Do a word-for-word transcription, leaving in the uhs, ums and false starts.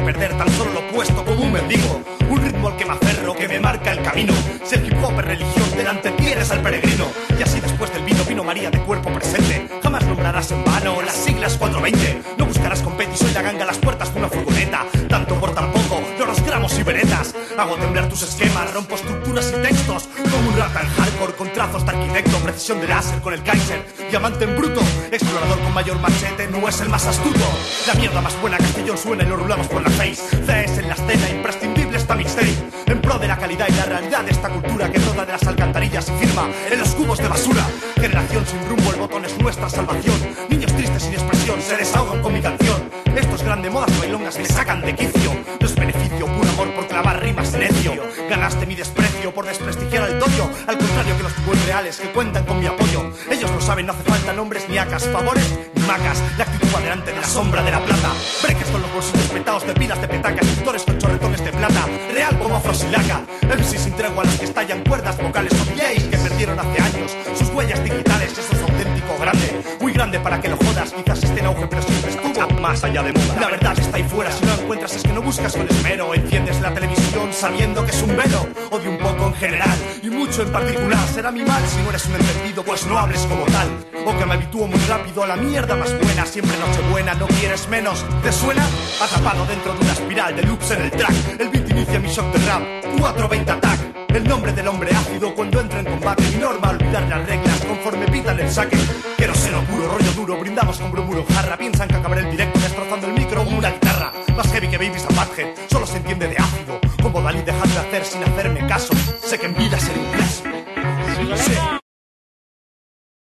perder tan solo lo opuesto como un mendigo. Un ritmo al que me aferro, que me marca el camino. Si el hip hop es religión, delante tienes al peregrino. Y así después del vino, vino María de cuerpo presente. Jamás nombrarás en vano las siglas cuatrocientos veinte. No buscarás competi, soy la ganga a las puertas de una furgoneta. Tanto por tan poco, los gramos y veretas. Hago temblar tus esquemas, rompo estructuras y textos. Como un rata en hardcore, con trazos de arquitecto. Precisión de láser con el Kaiser, diamante en bruto. Explorador con mayor machete, no es el más astuto. La mierda más buena, Castellón suena y lo rulamos por la face. C S en la escena, imprescindible esta mixtape. En pro de la calidad y la realidad de esta cultura que brota de las alcantarillas se firma en los cubos de basura. Generación sin rumbo, el botón es nuestra salvación. Niños tristes sin expresión se desahogan con mi canción. Estos grandes modas bailongas me sacan de quicio. No es beneficio, puro amor por clavar rimas necio. Ganaste mi desprecio por desprestigiar al dodio. Al contrario que los tipos reales que cuentan con mi apoyo. Ellos lo saben, no hace falta nombres ni acas, favores ni macas. La actitud va delante de la sombra de la plata. Breques con los bolsillos petados de pilas de petacas. Pintores con chorretones de plata. Real como afrosilaca. M C sin tregua a los que estallan cuerdas vocales. O D Js que perdieron hace años sus huellas digitales. Eso es auténtico, grande, muy grande para que lo jodas. Quizás esté en auge pero siempre estuvo más allá de moda. La verdad está ahí fuera, si no la encuentras es que no buscas con esmero. Enciendes la televisión sabiendo que es un velo. Odio un poco en general y mucho en particular. Será mi mal si no eres un entendido, pues no hables como tal. O que me habitúo muy rápido a la mierda más buena. Siempre noche buena, no quieres menos. ¿Te suena? Atrapado dentro de una espiral de loops en el track. El beat inicia mi shock de rap, cuatrocientos veinte attack. El nombre del hombre ácido cuando entra en combate. Mi norma olvidar las reglas conforme pitan el saque. Quiero ser puro, rollo duro, brindamos con bromuro jarra. Piensan que acabaré el directo destrozando el micro como una guitarra. Más heavy que Babies a Butthead, solo se entiende de ácido. Como Dalí dejad de hacer sin hacerme caso. Sé que en vida seré un clásico. Sí.